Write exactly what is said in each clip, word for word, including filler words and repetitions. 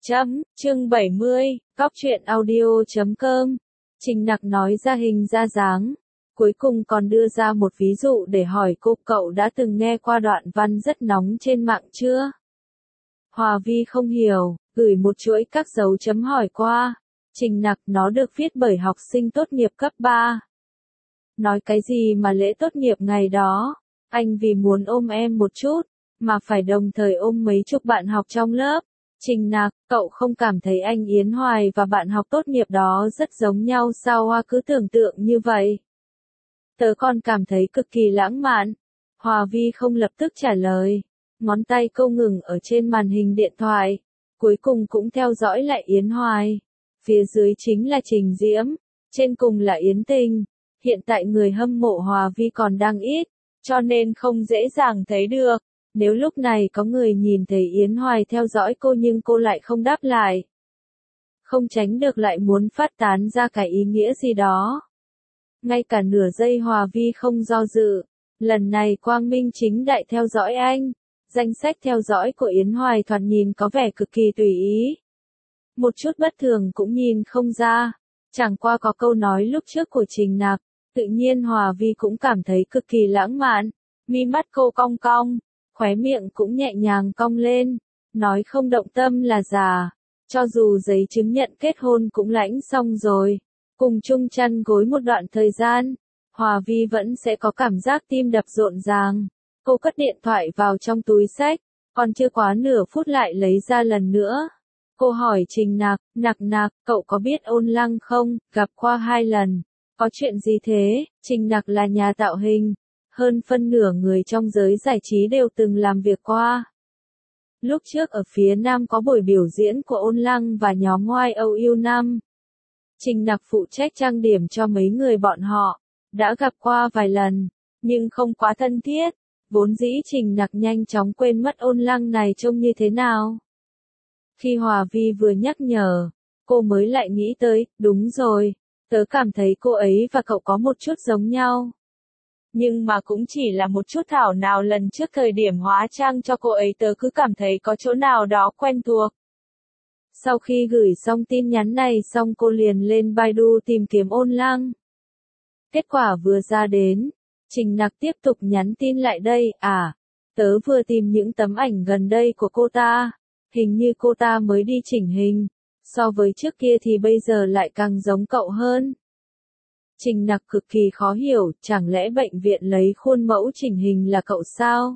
Chấm, chương bảy mươi, cóc truyện audio chấm com. Trình Nặc nói ra hình ra dáng. Cuối cùng còn đưa ra một ví dụ để hỏi cô cậu đã từng nghe qua đoạn văn rất nóng trên mạng chưa? Hòa Vi không hiểu, gửi một chuỗi các dấu chấm hỏi qua. Trình Nặc nó được viết bởi học sinh tốt nghiệp cấp ba. Nói cái gì mà lễ tốt nghiệp ngày đó, anh vì muốn ôm em một chút, mà phải đồng thời ôm mấy chục bạn học trong lớp. Trình Nặc, cậu không cảm thấy anh Yến Hoài và bạn học tốt nghiệp đó rất giống nhau sao Hoa cứ tưởng tượng như vậy? Tớ còn cảm thấy cực kỳ lãng mạn. Hòa Vi không lập tức trả lời. Ngón tay cô ngừng ở trên màn hình điện thoại. Cuối cùng cũng theo dõi lại Yến Hoài. Phía dưới chính là Trình Diễm. Trên cùng là Yến Tình. Hiện tại người hâm mộ Hòa Vi còn đang ít, cho nên không dễ dàng thấy được. Nếu lúc này có người nhìn thấy Yến Hoài theo dõi cô nhưng cô lại không đáp lại, không tránh được lại muốn phát tán ra cái ý nghĩa gì đó. Ngay cả nửa giây Hòa Vi không do dự, lần này quang minh chính đại theo dõi anh. Danh sách theo dõi của Yến Hoài thoạt nhìn có vẻ cực kỳ tùy ý. Một chút bất thường cũng nhìn không ra, chẳng qua có câu nói lúc trước của Trình Nặc, tự nhiên Hòa Vi cũng cảm thấy cực kỳ lãng mạn. Mi mắt cô cong cong, khóe miệng cũng nhẹ nhàng cong lên, nói không động tâm là già, cho dù giấy chứng nhận kết hôn cũng lãnh xong rồi, cùng chung chăn gối một đoạn thời gian, Hòa Vi vẫn sẽ có cảm giác tim đập rộn ràng. Cô cất điện thoại vào trong túi xách, còn chưa quá nửa phút lại lấy ra lần nữa. Cô hỏi Trình Nặc, Nặc Nặc, cậu có biết Ôn Lăng không, gặp qua hai lần, có chuyện gì thế? Trình Nặc là nhà tạo hình. Hơn phân nửa người trong giới giải trí đều từng làm việc qua. Lúc trước ở phía Nam có buổi biểu diễn của Ôn Lăng và nhóm Y O U năm. Trình Nặc phụ trách trang điểm cho mấy người bọn họ, đã gặp qua vài lần, nhưng không quá thân thiết. Vốn dĩ Trình Nặc nhanh chóng quên mất Ôn Lăng này trông như thế nào. Khi Hòa Vi vừa nhắc nhở, cô mới lại nghĩ tới, đúng rồi, tớ cảm thấy cô ấy và cậu có một chút giống nhau. Nhưng mà cũng chỉ là một chút thảo nào lần trước thời điểm hóa trang cho cô ấy tớ cứ cảm thấy có chỗ nào đó quen thuộc. Sau khi gửi xong tin nhắn này xong cô liền lên Baidu tìm kiếm Ôn Lăng. Kết quả vừa ra đến, Trình Nặc tiếp tục nhắn tin lại đây, à, tớ vừa tìm những tấm ảnh gần đây của cô ta, hình như cô ta mới đi chỉnh hình, so với trước kia thì bây giờ lại càng giống cậu hơn. Trình Nặc cực kỳ khó hiểu, chẳng lẽ bệnh viện lấy khuôn mẫu chỉnh hình là cậu sao?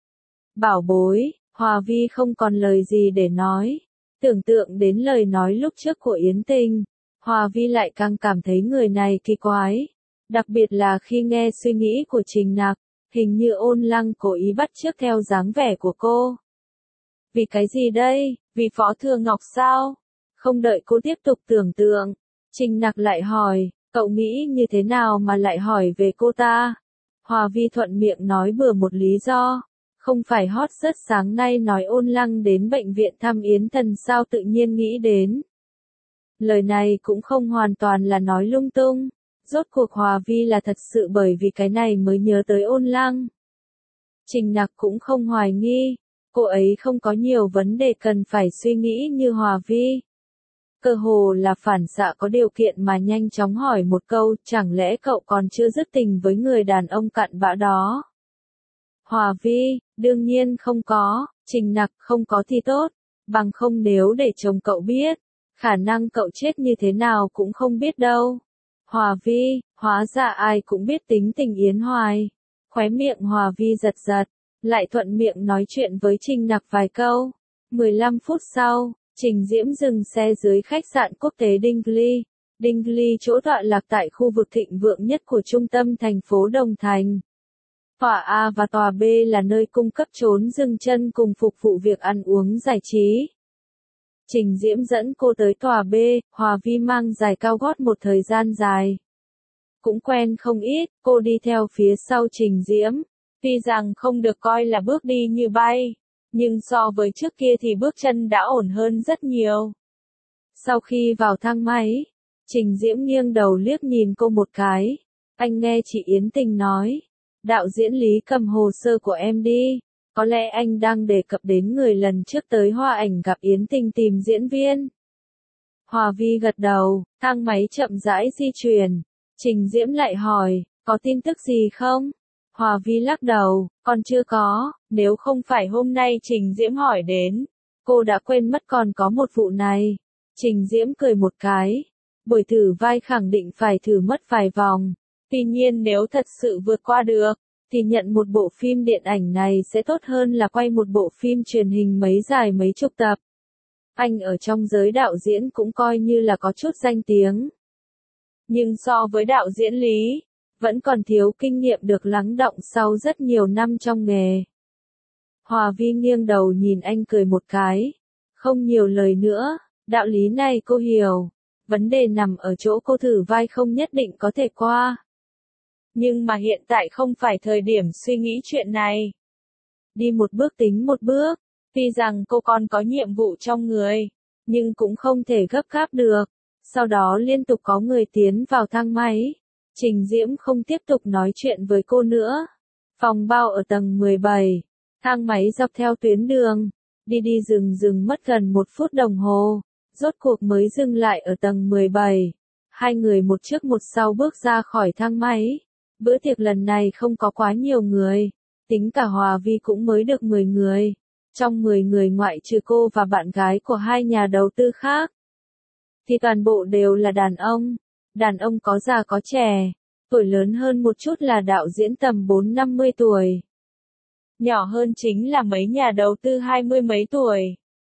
Bảo bối, Hòa Vi không còn lời gì để nói. Tưởng tượng đến lời nói lúc trước của Yến Tình, Hòa Vi lại càng cảm thấy người này kỳ quái. Đặc biệt là khi nghe suy nghĩ của Trình Nặc, hình như Ôn Lăng cố ý bắt chước theo dáng vẻ của cô. Vì cái gì đây? Vì Phó Thừa Ngọc sao? Không đợi cô tiếp tục tưởng tượng, Trình Nặc lại hỏi. Cậu nghĩ như thế nào mà lại hỏi về cô ta? Hòa Vi thuận miệng nói bừa một lý do. Không phải hot rất sáng nay nói Ôn Lăng đến bệnh viện thăm Yến Thần sao tự nhiên nghĩ đến. Lời này cũng không hoàn toàn là nói lung tung. Rốt cuộc Hòa Vi là thật sự bởi vì cái này mới nhớ tới Ôn Lăng. Trình Nặc cũng không hoài nghi. Cô ấy không có nhiều vấn đề cần phải suy nghĩ như Hòa Vi. Cơ hồ là phản xạ có điều kiện mà nhanh chóng hỏi một câu, chẳng lẽ cậu còn chưa dứt tình với người đàn ông cặn bã đó? Hòa Vi, đương nhiên không có. Trình Nặc, không có thì tốt, bằng không nếu để chồng cậu biết, khả năng cậu chết như thế nào cũng không biết đâu. Hòa Vi, hóa ra ai cũng biết tính tình Yến Hoài. Khóe miệng Hòa Vi giật giật, lại thuận miệng nói chuyện với Trình Nặc vài câu. mười lăm phút sau, Trình Diễm dừng xe dưới khách sạn quốc tế Dingley. Dingley chỗ tọa lạc tại khu vực thịnh vượng nhất của trung tâm thành phố Đồng Thành. Tòa A và tòa B là nơi cung cấp trốn dừng chân cùng phục vụ việc ăn uống giải trí. Trình Diễm dẫn cô tới tòa B, Hòa Vi mang giày cao gót một thời gian dài. Cũng quen không ít, cô đi theo phía sau Trình Diễm. Tuy rằng không được coi là bước đi như bay, nhưng so với trước kia thì bước chân đã ổn hơn rất nhiều. Sau khi vào thang máy, Trình Diễm nghiêng đầu liếc nhìn cô một cái. Anh nghe chị Yến Tình nói, đạo diễn Lý cầm hồ sơ của em đi. Có lẽ anh đang đề cập đến người lần trước tới Hoa Ảnh gặp Yến Tình tìm diễn viên. Hòa Vi gật đầu, thang máy chậm rãi di chuyển. Trình Diễm lại hỏi, có tin tức gì không? Hòa Vi lắc đầu, còn chưa có, nếu không phải hôm nay Trình Diễm hỏi đến, cô đã quên mất còn có một vụ này. Trình Diễm cười một cái, buổi thử vai khẳng định phải thử mất vài vòng. Tuy nhiên nếu thật sự vượt qua được, thì nhận một bộ phim điện ảnh này sẽ tốt hơn là quay một bộ phim truyền hình mấy dài mấy chục tập. Anh ở trong giới đạo diễn cũng coi như là có chút danh tiếng. Nhưng so với đạo diễn Lý, vẫn còn thiếu kinh nghiệm được lắng đọng sau rất nhiều năm trong nghề. Hòa Vi nghiêng đầu nhìn anh cười một cái. Không nhiều lời nữa, đạo lý này cô hiểu. Vấn đề nằm ở chỗ cô thử vai không nhất định có thể qua. Nhưng mà hiện tại không phải thời điểm suy nghĩ chuyện này. Đi một bước tính một bước, tuy rằng cô còn có nhiệm vụ trong người, nhưng cũng không thể gấp gáp được. Sau đó liên tục có người tiến vào thang máy. Trình Diễm không tiếp tục nói chuyện với cô nữa. Phòng bao ở tầng mười bảy. Thang máy dọc theo tuyến đường. Đi đi dừng dừng mất gần một phút đồng hồ. Rốt cuộc mới dừng lại ở tầng mười bảy. Hai người một trước một sau bước ra khỏi thang máy. Bữa tiệc lần này không có quá nhiều người. Tính cả Hòa Vi cũng mới được mười người. Trong mười người ngoại trừ cô và bạn gái của hai nhà đầu tư khác, thì toàn bộ đều là đàn ông. Đàn ông có già có trẻ. Tuổi lớn hơn một chút là đạo diễn tầm bốn năm mươi tuổi. Nhỏ hơn chính là mấy nhà đầu tư hai mươi mấy tuổi.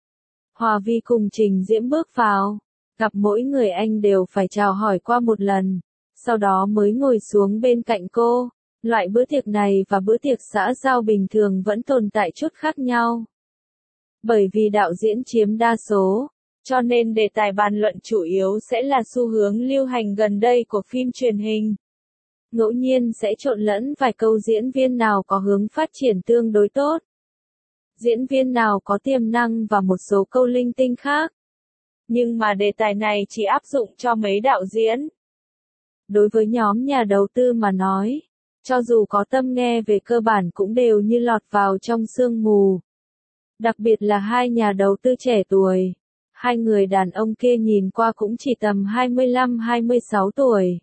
Hòa Vi cùng Trình Diễm bước vào. Gặp mỗi người anh đều phải chào hỏi qua một lần. Sau đó mới ngồi xuống bên cạnh cô. Loại bữa tiệc này và bữa tiệc xã giao bình thường vẫn tồn tại chút khác nhau. Bởi vì đạo diễn chiếm đa số, cho nên đề tài bàn luận chủ yếu sẽ là xu hướng lưu hành gần đây của phim truyền hình. Ngẫu nhiên sẽ trộn lẫn vài câu diễn viên nào có hướng phát triển tương đối tốt. Diễn viên nào có tiềm năng và một số câu linh tinh khác. Nhưng mà đề tài này chỉ áp dụng cho mấy đạo diễn. Đối với nhóm nhà đầu tư mà nói, cho dù có tâm nghe về cơ bản cũng đều như lọt vào trong sương mù. Đặc biệt là hai nhà đầu tư trẻ tuổi. Hai người đàn ông kia nhìn qua cũng chỉ tầm hai mươi lăm hai mươi sáu tuổi.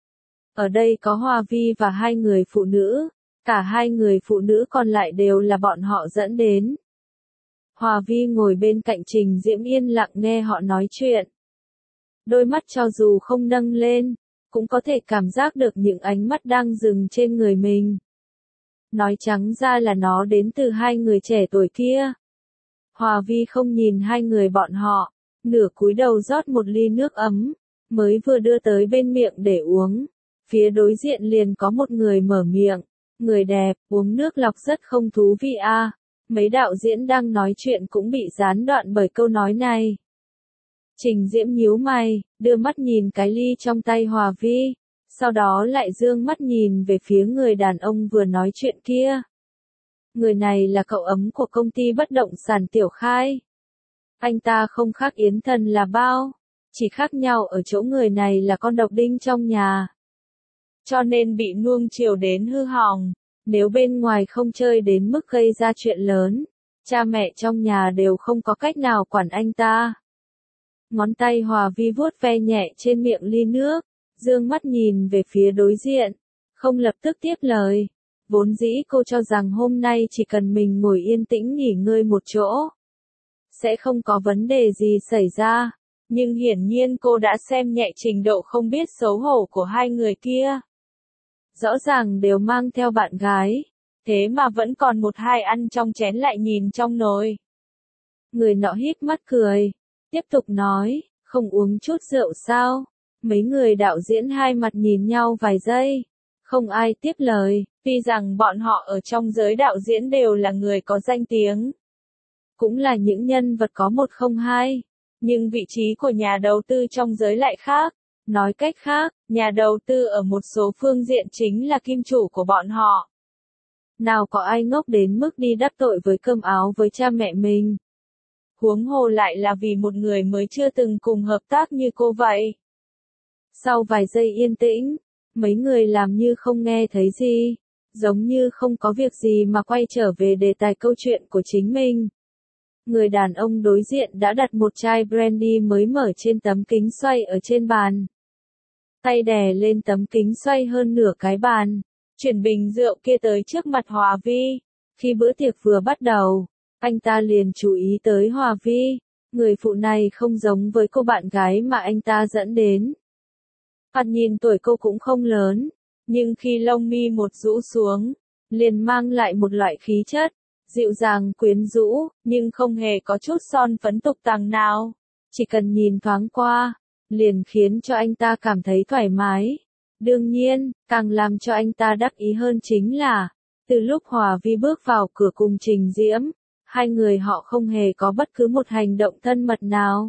Ở đây có Hòa Vi và hai người phụ nữ. Cả hai người phụ nữ còn lại đều là bọn họ dẫn đến. Hòa Vi ngồi bên cạnh Trình Diễm yên lặng nghe họ nói chuyện. Đôi mắt cho dù không nâng lên, cũng có thể cảm giác được những ánh mắt đang dừng trên người mình. Nói trắng ra là nó đến từ hai người trẻ tuổi kia. Hòa Vi không nhìn hai người bọn họ, nửa cúi đầu rót một ly nước ấm, mới vừa đưa tới bên miệng để uống. Phía đối diện liền có một người mở miệng, người đẹp, uống nước lọc rất không thú vị à. Mấy đạo diễn đang nói chuyện cũng bị gián đoạn bởi câu nói này. Trình Diễm nhíu mày, đưa mắt nhìn cái ly trong tay Hòa Vi, sau đó lại dương mắt nhìn về phía người đàn ông vừa nói chuyện kia. Người này là cậu ấm của công ty bất động sản Tiểu Khai. Anh ta không khác Yến Thần là bao, chỉ khác nhau ở chỗ người này là con độc đinh trong nhà. Cho nên bị nuông chiều đến hư hỏng, nếu bên ngoài không chơi đến mức gây ra chuyện lớn, cha mẹ trong nhà đều không có cách nào quản anh ta. Ngón tay Hòa Vi vuốt ve nhẹ trên miệng ly nước, dương mắt nhìn về phía đối diện, không lập tức tiếp lời. Vốn dĩ cô cho rằng hôm nay chỉ cần mình ngồi yên tĩnh nghỉ ngơi một chỗ, sẽ không có vấn đề gì xảy ra. Nhưng hiển nhiên cô đã xem nhẹ trình độ không biết xấu hổ của hai người kia. Rõ ràng đều mang theo bạn gái, thế mà vẫn còn một hai ăn trong chén lại nhìn trong nồi. Người nọ híp mắt cười, tiếp tục nói, không uống chút rượu sao? Mấy người đạo diễn hai mặt nhìn nhau vài giây, không ai tiếp lời, tuy rằng bọn họ ở trong giới đạo diễn đều là người có danh tiếng, cũng là những nhân vật có một không hai, nhưng vị trí của nhà đầu tư trong giới lại khác. Nói cách khác, nhà đầu tư ở một số phương diện chính là kim chủ của bọn họ. Nào có ai ngốc đến mức đi đắc tội với cơm áo với cha mẹ mình. Huống hồ lại là vì một người mới chưa từng cùng hợp tác như cô vậy. Sau vài giây yên tĩnh, mấy người làm như không nghe thấy gì, giống như không có việc gì mà quay trở về đề tài câu chuyện của chính mình. Người đàn ông đối diện đã đặt một chai brandy mới mở trên tấm kính xoay ở trên bàn. Tay đè lên tấm kính xoay hơn nửa cái bàn, chuyển bình rượu kia tới trước mặt Hòa Vi. Khi bữa tiệc vừa bắt đầu, anh ta liền chú ý tới Hòa Vi. Người phụ này không giống với cô bạn gái mà anh ta dẫn đến. Thoạt nhìn tuổi cô cũng không lớn, nhưng khi lông mi một rũ xuống, liền mang lại một loại khí chất, dịu dàng quyến rũ, nhưng không hề có chút son phấn tục tằng nào. Chỉ cần nhìn thoáng qua, liền khiến cho anh ta cảm thấy thoải mái. Đương nhiên, càng làm cho anh ta đắc ý hơn chính là, từ lúc Hòa Vi bước vào cửa cùng Trình Diễm, hai người họ không hề có bất cứ một hành động thân mật nào.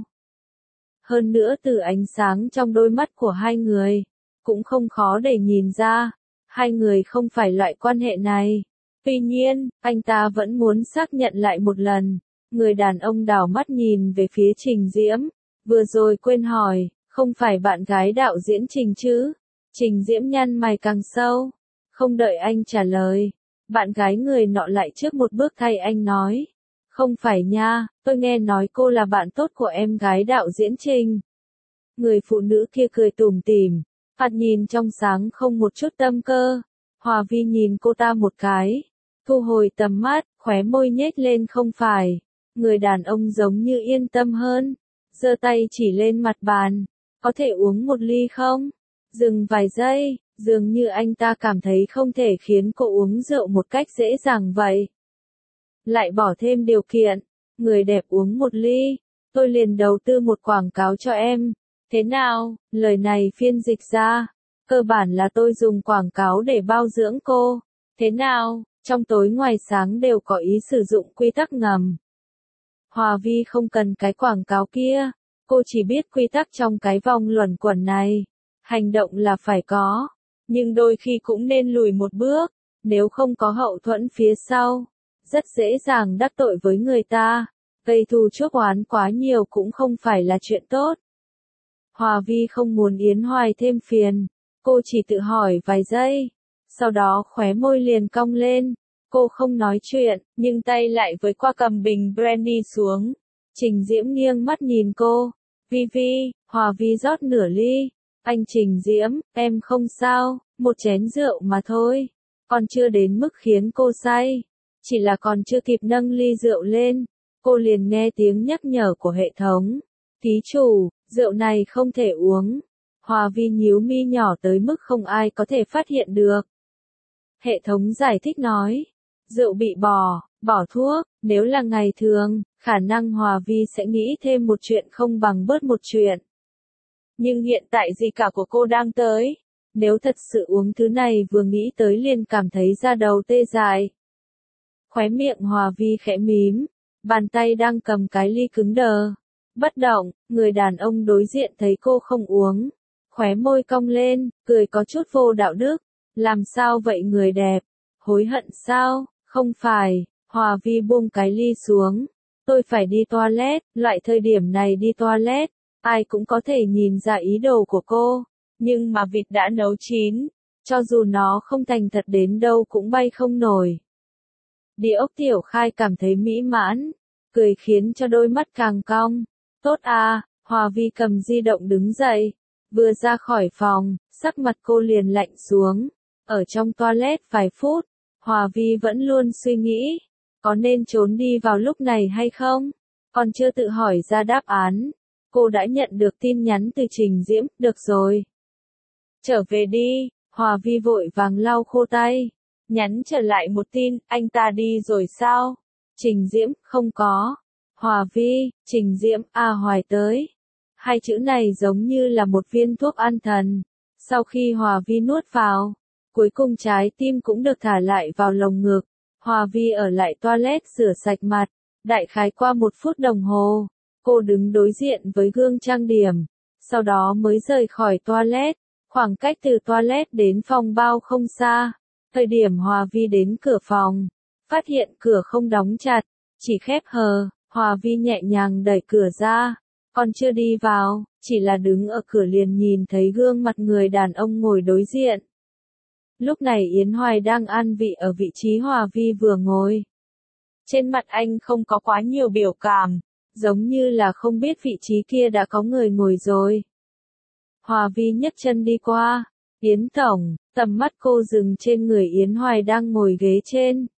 Hơn nữa từ ánh sáng trong đôi mắt của hai người, cũng không khó để nhìn ra, hai người không phải loại quan hệ này. Tuy nhiên, anh ta vẫn muốn xác nhận lại một lần. Người đàn ông đảo mắt nhìn về phía Trình Diễm, vừa rồi quên hỏi, không phải bạn gái đạo diễn Trình chứ? Trình Diễm nhăn mày càng sâu, không đợi anh trả lời, bạn gái người nọ lại trước một bước thay anh nói. Không phải nha, tôi nghe nói cô là bạn tốt của em gái đạo diễn Trình. Người phụ nữ kia cười tủm tỉm, thoạt nhìn trong sáng không một chút tâm cơ. Hòa Vi nhìn cô ta một cái, thu hồi tầm mắt, khóe môi nhếch lên không phải. Người đàn ông giống như yên tâm hơn, giơ tay chỉ lên mặt bàn, có thể uống một ly không? Dừng vài giây, dường như anh ta cảm thấy không thể khiến cô uống rượu một cách dễ dàng vậy. Lại bỏ thêm điều kiện, người đẹp uống một ly, tôi liền đầu tư một quảng cáo cho em. Thế nào? Lời này phiên dịch ra, cơ bản là tôi dùng quảng cáo để bao dưỡng cô. Thế nào? Trong tối ngoài sáng đều có ý sử dụng quy tắc ngầm. Hòa Vi không cần cái quảng cáo kia, cô chỉ biết quy tắc trong cái vòng luẩn quẩn này. Hành động là phải có, nhưng đôi khi cũng nên lùi một bước, nếu không có hậu thuẫn phía sau, rất dễ dàng đắc tội với người ta, gây thù chuốc oán quá nhiều cũng không phải là chuyện tốt. Hòa Vi không muốn Yến Hoài thêm phiền, cô chỉ tự hỏi vài giây, sau đó khóe môi liền cong lên, cô không nói chuyện, nhưng tay lại với qua cầm bình brandy xuống. Trình Diễm nghiêng mắt nhìn cô, Vi Vi, Hòa Vi rót nửa ly. Anh Trình Diễm, em không sao, một chén rượu mà thôi, còn chưa đến mức khiến cô say, chỉ là còn chưa kịp nâng ly rượu lên, cô liền nghe tiếng nhắc nhở của hệ thống. Ký chủ, rượu này không thể uống. Hòa Vi nhíu mi nhỏ tới mức không ai có thể phát hiện được. Hệ thống giải thích nói, rượu bị bỏ, bỏ thuốc, nếu là ngày thường, khả năng Hòa Vi sẽ nghĩ thêm một chuyện không bằng bớt một chuyện. Nhưng hiện tại gì cả của cô đang tới, nếu thật sự uống thứ này vừa nghĩ tới liền cảm thấy da đầu tê dại. Khóe miệng Hòa Vi khẽ mím, bàn tay đang cầm cái ly cứng đờ, bất động. Người đàn ông đối diện thấy cô không uống, khóe môi cong lên, cười có chút vô đạo đức. Làm sao vậy người đẹp? Hối hận sao? Không phải. Hòa Vi buông cái ly xuống. Tôi phải đi toilet, loại thời điểm này đi toilet, ai cũng có thể nhìn ra ý đồ của cô, nhưng mà vịt đã nấu chín, cho dù nó không thành thật đến đâu cũng bay không nổi. Địa ốc Tiểu Khai cảm thấy mỹ mãn, cười khiến cho đôi mắt càng cong. Tốt à, Hòa Vi cầm di động đứng dậy, vừa ra khỏi phòng, sắc mặt cô liền lạnh xuống. Ở trong toilet vài phút, Hòa Vi vẫn luôn suy nghĩ, có nên trốn đi vào lúc này hay không? Còn chưa tự hỏi ra đáp án, cô đã nhận được tin nhắn từ Trình Diễm, được rồi. Trở về đi, Hòa Vi vội vàng lau khô tay, nhắn trở lại một tin, anh ta đi rồi sao? Trình Diễm, không có. Hòa Vi, Trình Diễm, à Hoài tới. Hai chữ này giống như là một viên thuốc an thần. Sau khi Hòa Vi nuốt vào, cuối cùng trái tim cũng được thả lại vào lồng ngực. Hòa Vi ở lại toilet rửa sạch mặt, đại khái qua một phút đồng hồ, cô đứng đối diện với gương trang điểm, sau đó mới rời khỏi toilet. Khoảng cách từ toilet đến phòng bao không xa. Thời điểm Hòa Vi đến cửa phòng, phát hiện cửa không đóng chặt, chỉ khép hờ, Hòa Vi nhẹ nhàng đẩy cửa ra, còn chưa đi vào, chỉ là đứng ở cửa liền nhìn thấy gương mặt người đàn ông ngồi đối diện. Lúc này Yến Hoài đang an vị ở vị trí Hòa Vi vừa ngồi. Trên mặt anh không có quá nhiều biểu cảm, giống như là không biết vị trí kia đã có người ngồi rồi. Hòa Vi nhấc chân đi qua. Yến Tổng, tầm mắt cô dừng trên người Yến Hoài đang ngồi ghế trên.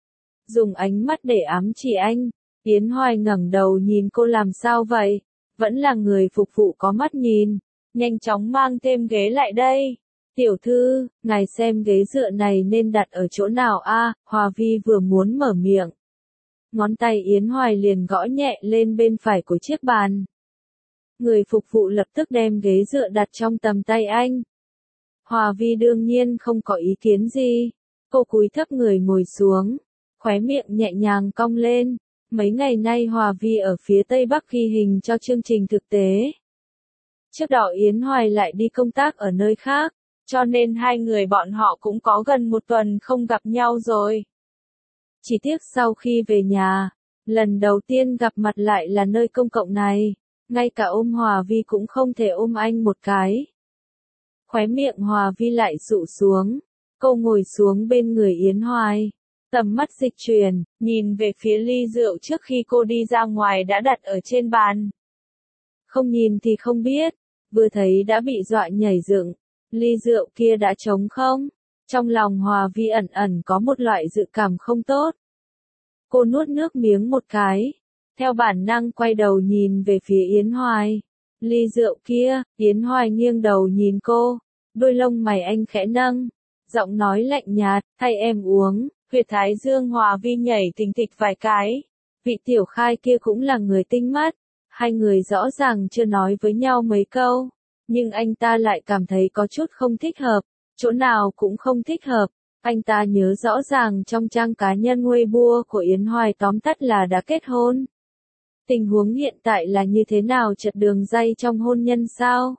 Dùng ánh mắt để ám chỉ anh. Yến Hoài ngẩng đầu nhìn cô làm sao vậy? Vẫn là người phục vụ có mắt nhìn. Nhanh chóng mang thêm ghế lại đây. Tiểu thư, ngài xem ghế dựa này nên đặt ở chỗ nào a? À, Hòa Vi vừa muốn mở miệng. Ngón tay Yến Hoài liền gõ nhẹ lên bên phải của chiếc bàn. Người phục vụ lập tức đem ghế dựa đặt trong tầm tay anh. Hòa Vi đương nhiên không có ý kiến gì. Cô cúi thấp người ngồi xuống, khóe miệng nhẹ nhàng cong lên. Mấy ngày nay Hòa Vi ở phía Tây Bắc ghi hình cho chương trình thực tế. Trước đó Yến Hoài lại đi công tác ở nơi khác, cho nên hai người bọn họ cũng có gần một tuần không gặp nhau rồi. Chỉ tiếc sau khi về nhà, lần đầu tiên gặp mặt lại là nơi công cộng này, ngay cả ôm Hòa Vi cũng không thể ôm anh một cái. Khóe miệng Hòa Vi lại dụ xuống, cô ngồi xuống bên người Yến Hoài. Tầm mắt dịch chuyển, nhìn về phía ly rượu trước khi cô đi ra ngoài đã đặt ở trên bàn. Không nhìn thì không biết, vừa thấy đã bị dọa nhảy dựng. Ly rượu kia đã trống không? Trong lòng Hòa Vi ẩn ẩn có một loại dự cảm không tốt. Cô nuốt nước miếng một cái, theo bản năng quay đầu nhìn về phía Yến Hoài. Ly rượu kia, Yến Hoài nghiêng đầu nhìn cô, đôi lông mày anh khẽ nâng, giọng nói lạnh nhạt, thay em uống. Huyệt thái dương Hòa Vi nhảy thình thịch vài cái. Vị tiểu khai kia cũng là người tinh mắt. Hai người rõ ràng chưa nói với nhau mấy câu. Nhưng anh ta lại cảm thấy có chút không thích hợp. Chỗ nào cũng không thích hợp. Anh ta nhớ rõ ràng trong trang cá nhân Weibo của Yến Hoài tóm tắt là đã kết hôn. Tình huống hiện tại là như thế nào, chật đường ray trong hôn nhân sao?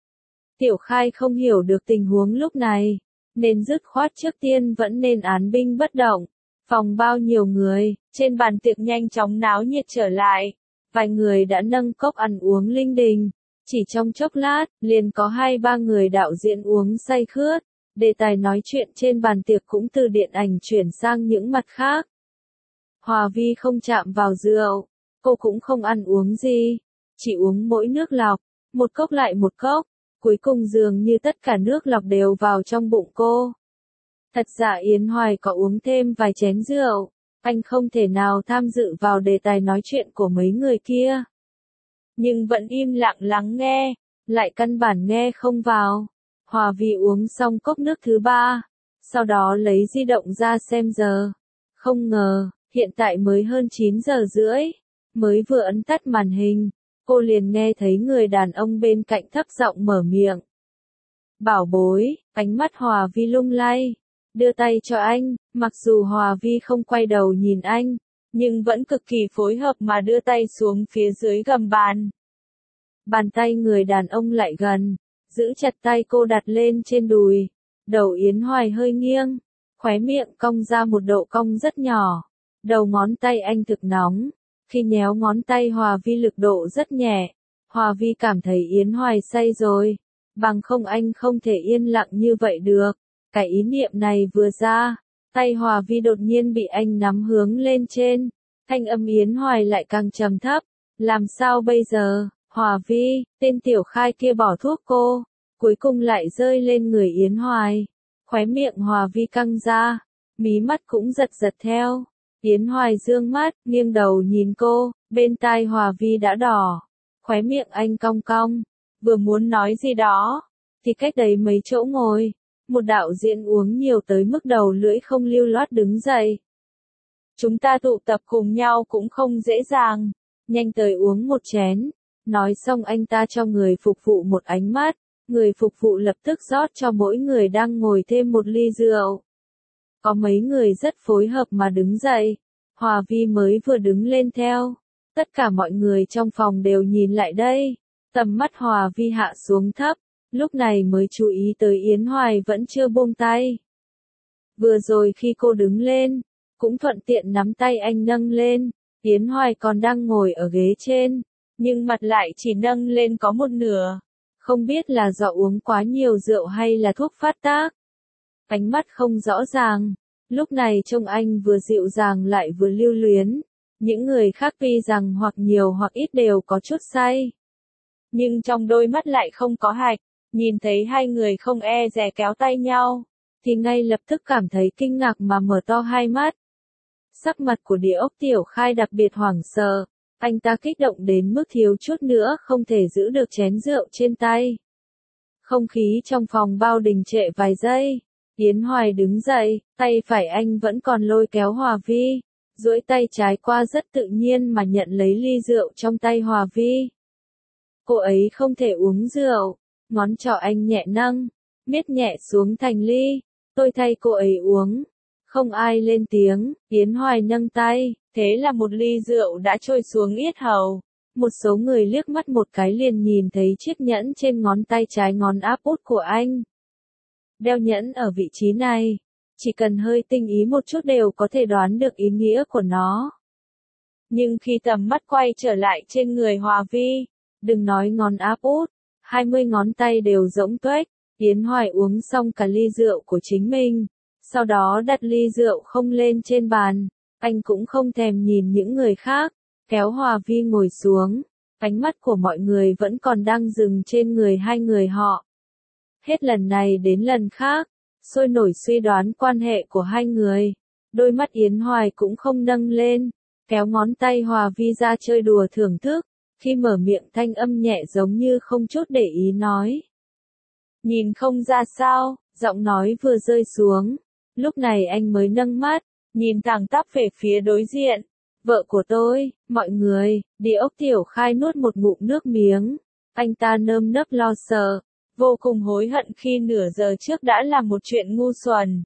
Tiểu khai không hiểu được tình huống lúc này. Nên dứt khoát trước tiên vẫn nên án binh bất động. Phòng bao nhiêu người, trên bàn tiệc nhanh chóng náo nhiệt trở lại. Vài người đã nâng cốc ăn uống linh đình. Chỉ trong chốc lát, liền có hai ba người đạo diễn uống say khướt. Đề tài nói chuyện trên bàn tiệc cũng từ điện ảnh chuyển sang những mặt khác. Hòa Vi không chạm vào rượu. Cô cũng không ăn uống gì. Chỉ uống mỗi nước lọc. Một cốc lại một cốc. Cuối cùng dường như tất cả nước lọc đều vào trong bụng cô. Thật ra Yến Hoài có uống thêm vài chén rượu, anh không thể nào tham dự vào đề tài nói chuyện của mấy người kia. Nhưng vẫn im lặng lắng nghe, lại căn bản nghe không vào. Hòa Vi uống xong cốc nước thứ ba, sau đó lấy di động ra xem giờ. Không ngờ, hiện tại mới hơn chín giờ rưỡi, mới vừa ấn tắt màn hình. Cô liền nghe thấy người đàn ông bên cạnh thấp giọng mở miệng. Bảo bối, ánh mắt Hòa Vi lung lay, đưa tay cho anh, mặc dù Hòa Vi không quay đầu nhìn anh, nhưng vẫn cực kỳ phối hợp mà đưa tay xuống phía dưới gầm bàn. Bàn tay người đàn ông lại gần, giữ chặt tay cô đặt lên trên đùi, đầu Yến Hoài hơi nghiêng, khóe miệng cong ra một độ cong rất nhỏ, đầu ngón tay anh thực nóng. Khi nhéo ngón tay Hòa Vi lực độ rất nhẹ, Hòa Vi cảm thấy Yến Hoài say rồi, bằng không anh không thể yên lặng như vậy được. Cái ý niệm này vừa ra, tay Hòa Vi đột nhiên bị anh nắm hướng lên trên, thanh âm Yến Hoài lại càng trầm thấp. Làm sao bây giờ, Hòa Vi, tên tiểu khai kia bỏ thuốc cô, cuối cùng lại rơi lên người Yến Hoài. Khóe miệng Hòa Vi căng ra, mí mắt cũng giật giật theo. Yến Hoài dương mắt, nghiêng đầu nhìn cô, bên tai Hòa Vi đã đỏ. Khóe miệng anh cong cong, vừa muốn nói gì đó, thì cách đấy mấy chỗ ngồi, một đạo diễn uống nhiều tới mức đầu lưỡi không lưu loát đứng dậy. Chúng ta tụ tập cùng nhau cũng không dễ dàng, nhanh tới uống một chén. Nói xong anh ta cho người phục vụ một ánh mắt, người phục vụ lập tức rót cho mỗi người đang ngồi thêm một ly rượu. Có mấy người rất phối hợp mà đứng dậy, Hòa Vi mới vừa đứng lên theo. Tất cả mọi người trong phòng đều nhìn lại đây, tầm mắt Hòa Vi hạ xuống thấp, lúc này mới chú ý tới Yến Hoài vẫn chưa buông tay. Vừa rồi khi cô đứng lên, cũng thuận tiện nắm tay anh nâng lên, Yến Hoài còn đang ngồi ở ghế trên, nhưng mặt lại chỉ nâng lên có một nửa, không biết là do uống quá nhiều rượu hay là thuốc phát tác. ánh mắt không rõ ràng. Lúc này trông anh vừa dịu dàng lại vừa lưu luyến. Những người khác tuy rằng hoặc nhiều hoặc ít đều có chút say. Nhưng trong đôi mắt lại không có hạch. Nhìn thấy hai người không e dè kéo tay nhau, thì ngay lập tức cảm thấy kinh ngạc mà mở to hai mắt. Sắc mặt của Địa Ốc Tiểu Khai đặc biệt hoảng sợ, anh ta kích động đến mức thiếu chút nữa không thể giữ được chén rượu trên tay. Không khí trong phòng bao đình trệ vài giây, Yến Hoài đứng dậy, tay phải anh vẫn còn lôi kéo Hòa Vi, duỗi tay trái qua rất tự nhiên mà nhận lấy ly rượu trong tay Hòa Vi. Cô ấy không thể uống rượu, ngón trỏ anh nhẹ nâng, miết nhẹ xuống thành ly, tôi thay cô ấy uống. Không ai lên tiếng, Yến Hoài nâng tay, thế là một ly rượu đã trôi xuống yết hầu. Một số người liếc mắt một cái liền nhìn thấy chiếc nhẫn trên ngón tay trái ngón áp út của anh. Đeo nhẫn ở vị trí này, chỉ cần hơi tinh ý một chút đều có thể đoán được ý nghĩa của nó. Nhưng khi tầm mắt quay trở lại trên người Hòa Vi, đừng nói ngón áp út, hai mươi ngón tay đều rỗng tuếch. Yến Hoài uống xong cả ly rượu của chính mình, sau đó đặt ly rượu không lên trên bàn, anh cũng không thèm nhìn những người khác, kéo Hòa Vi ngồi xuống, ánh mắt của mọi người vẫn còn đang dừng trên người hai người họ. Hết lần này đến lần khác, sôi nổi suy đoán quan hệ của hai người, đôi mắt Yến Hoài cũng không nâng lên, kéo ngón tay Hòa Vi ra chơi đùa thưởng thức, khi mở miệng thanh âm nhẹ giống như không chút để ý nói. Nhìn không ra sao, giọng nói vừa rơi xuống, lúc này anh mới nâng mắt, nhìn thẳng tắp về phía đối diện. Vợ của tôi, mọi người, Địa Ốc Tiểu Khai nuốt một ngụm nước miếng, anh ta nơm nớp lo sợ, vô cùng hối hận khi nửa giờ trước đã làm một chuyện ngu xuẩn.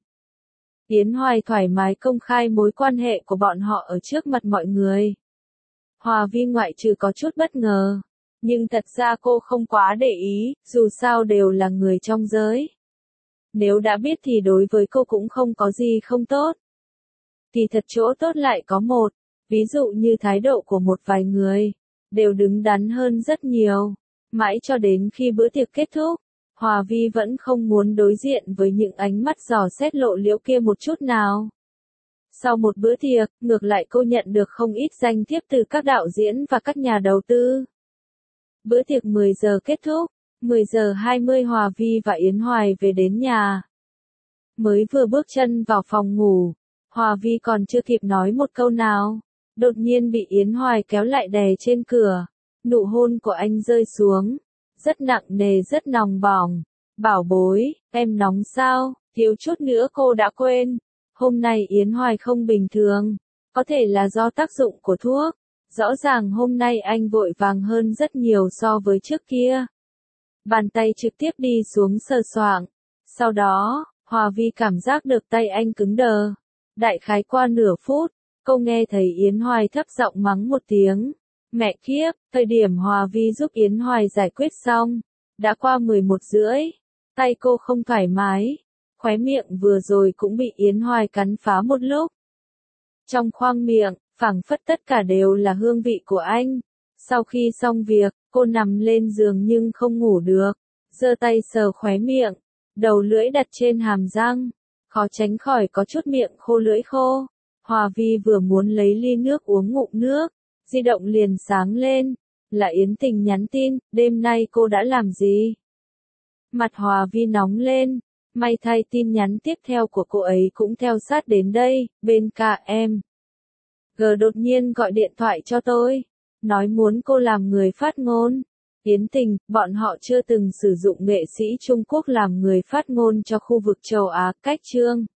Yến Hoài thoải mái công khai mối quan hệ của bọn họ ở trước mặt mọi người. Hòa Vi ngoại trừ có chút bất ngờ, nhưng thật ra cô không quá để ý, dù sao đều là người trong giới. Nếu đã biết thì đối với cô cũng không có gì không tốt. Thì thật chỗ tốt lại có một, ví dụ như thái độ của một vài người, đều đứng đắn hơn rất nhiều. Mãi cho đến khi bữa tiệc kết thúc, Hòa Vi vẫn không muốn đối diện với những ánh mắt dò xét lộ liễu kia một chút nào. Sau một bữa tiệc, ngược lại cô nhận được không ít danh thiếp từ các đạo diễn và các nhà đầu tư. Bữa tiệc mười giờ kết thúc, mười giờ hai mươi Hòa Vi và Yến Hoài về đến nhà. Mới vừa bước chân vào phòng ngủ, Hòa Vi còn chưa kịp nói một câu nào, đột nhiên bị Yến Hoài kéo lại đè trên cửa. Nụ hôn của anh rơi xuống, rất nặng nề rất nòng bỏng. Bảo bối, em nóng sao, thiếu chút nữa cô đã quên. Hôm nay Yến Hoài không bình thường, có thể là do tác dụng của thuốc. Rõ ràng hôm nay anh vội vàng hơn rất nhiều so với trước kia. Bàn tay trực tiếp đi xuống sờ soạng. Sau đó, Hòa Vi cảm giác được tay anh cứng đờ. Đại khái qua nửa phút, cô nghe thấy Yến Hoài thấp giọng mắng một tiếng. Mẹ kiếp, thời điểm Hòa Vi giúp Yến Hoài giải quyết xong, đã qua mười một rưỡi, tay cô không thoải mái, khóe miệng vừa rồi cũng bị Yến Hoài cắn phá một lúc. Trong khoang miệng, phảng phất tất cả đều là hương vị của anh. Sau khi xong việc, cô nằm lên giường nhưng không ngủ được, giơ tay sờ khóe miệng, đầu lưỡi đặt trên hàm răng, khó tránh khỏi có chút miệng khô lưỡi khô. Hòa Vi vừa muốn lấy ly nước uống ngụm nước, di động liền sáng lên, là Yến Tình nhắn tin, đêm nay cô đã làm gì? Mặt Hòa Vi nóng lên, may thay tin nhắn tiếp theo của cô ấy cũng theo sát đến đây, bên cả em. G đột nhiên gọi điện thoại cho tôi, nói muốn cô làm người phát ngôn. Yến Tình, bọn họ chưa từng sử dụng nghệ sĩ Trung Quốc làm người phát ngôn cho khu vực châu Á, cách chương.